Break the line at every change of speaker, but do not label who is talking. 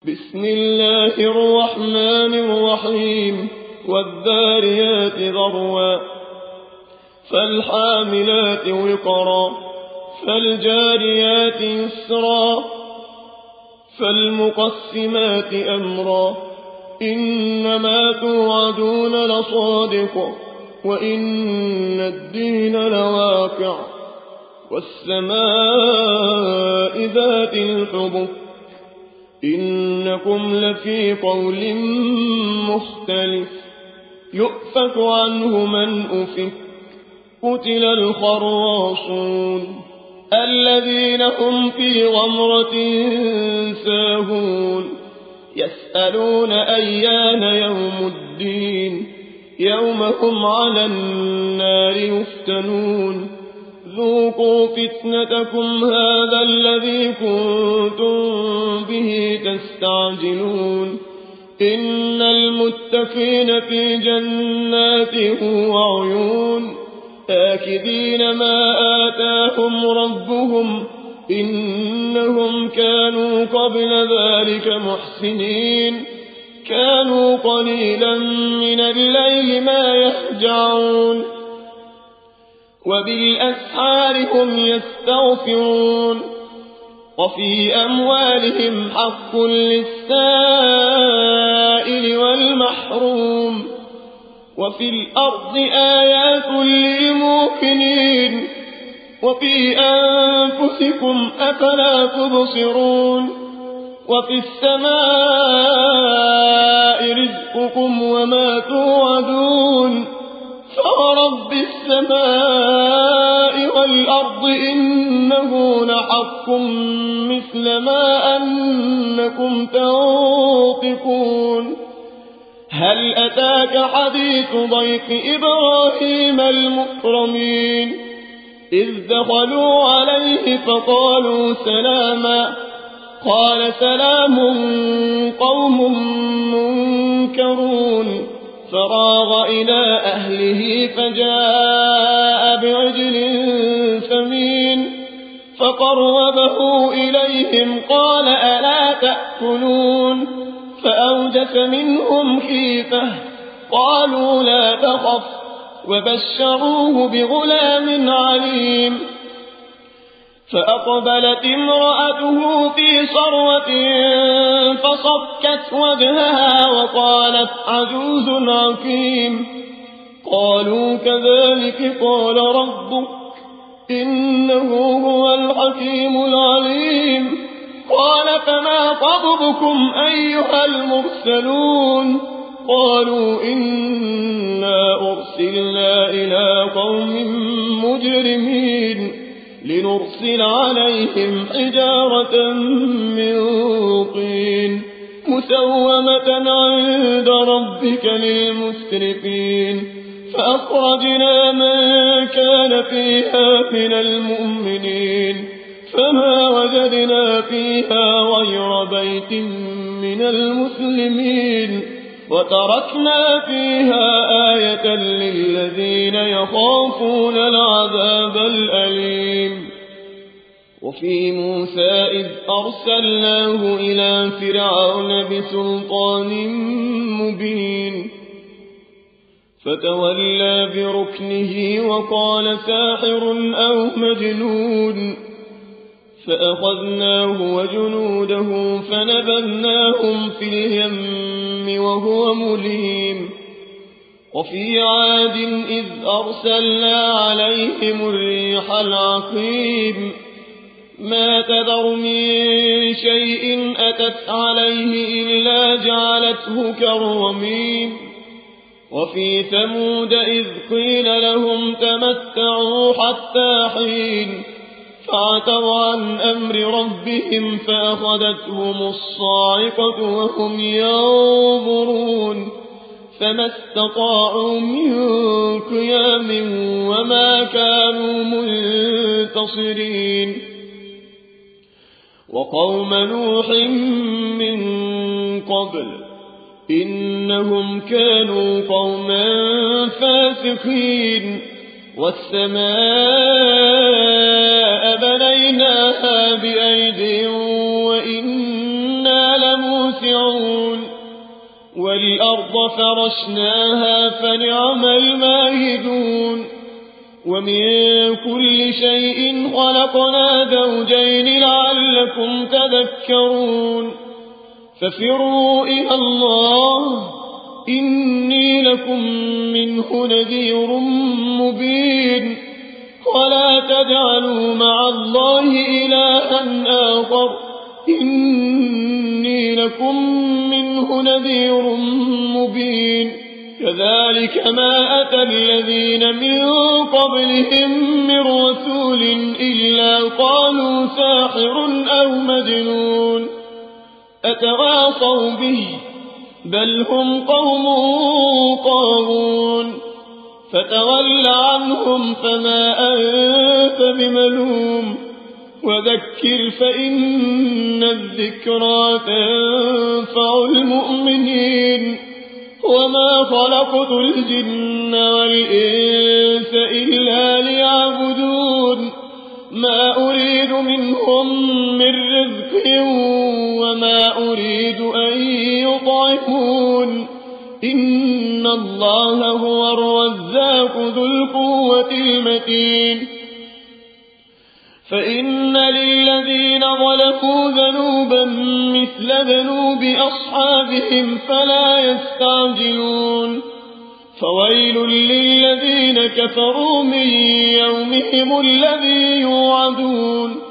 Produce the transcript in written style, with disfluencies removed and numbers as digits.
بسم الله الرحمن الرحيم والذاريات ذروا فالحاملات وقرا فالجاريات يسرا فالمقسمات أمرا إنما توعدون لصادق وإن الدين لواقع والسماء ذات الحبك إنكم لفي قول مختلف يؤفك عنه من أفك قتل الخراصون الذين هم في غمرة ساهون يسألون أيان يوم الدين يوم هم على النار يفتنون ذوقوا فتنتكم هذا الذي كنتم به تستعجلون إن المتقين في جنات وعيون آكلين ما آتاهم ربهم إنهم كانوا قبل ذلك محسنين كانوا قليلا من الليل ما يهجعون وبالأسحار هم يستغفرون وفي أموالهم حق للسائل والمحروم وفي الأرض آيات للموقنين وفي أنفسكم أفلا تبصرون وفي السماء رزقكم وما توعدون فورب السماء والأرض إنه لحق مثل ما أنكم تنطقون هل أتاك حديث ضيف إبراهيم المكرمين إذ دخلوا عليه فقالوا سلاما قال سلام قوم منكرون فراغ إلى أهله فجاء بعجل سمين فقربه إليهم قال ألا تأكلون فأوجس منهم خيفة قالوا لا تخف وبشروه بغلام عليم فأقبلت امرأته في صرة فصكت وجهها وقالت عجوز عقيم قالوا كذلك قال ربك إنه هو الحكيم العليم قال فما خطبكم أيها المرسلون قالوا إنا أرسلنا إلى قوم مجرمين لنرسل عليهم حجارة من طين مسومة عند ربك للمسرفين فأخرجنا من كان فيها من المؤمنين فما وجدنا فيها غير بيت من المسلمين وتركنا فيها آية للذين يخافون العذاب الأليم وفي موسى إذ أرسلناه إلى فرعون بسلطان مبين فتولى بركنه وقال ساحر أو مجنون فأخذناه وجنوده فنبذناهم في اليم وهو مليم وفي عاد إذ أرسلنا عليهم الريح العقيم ما تذر من شيء أتت عليه إلا جعلته كالرميم وفي ثمود إذ قيل لهم تمتعوا حتى حين فعتوا عن أمر ربهم فأخذتهم الصاعقة وهم ينظرون فما استطاعوا من قيام وما كانوا منتصرين وقوم نوح من قبل إنهم كانوا قوما فاسقين والسماء بنيناها بأيد وإنا لموسعون والأرض فرشناها فنعم الماهدون ومن كل شيء خلقنا زوجين لعلكم تذكرون ففروا إلى الله إني لكم منه نذير مبين ولا تجعلوا مع الله إلها آخر إني لكم منه نذير مبين كذلك ما أتى الذين من قبلهم من رسول إلا قالوا ساحر أو مجنون أتواصوا به بل هم قوم طاغون فتول عنهم فما أنت بملوم وذكر فإن الذكرى تنفع المؤمنين وما خلقت الجن والإنس إلا ليعبدون ما أريد منهم من رزق وما أريد أن يطعمون إن الله هو الرزاق ذو القوة المتين فإن للذين ظلموا ذنوبا مثل ذنوب أصحابهم فلا يستعجلون فويل للذين كفروا من يومهم الذي يوعدون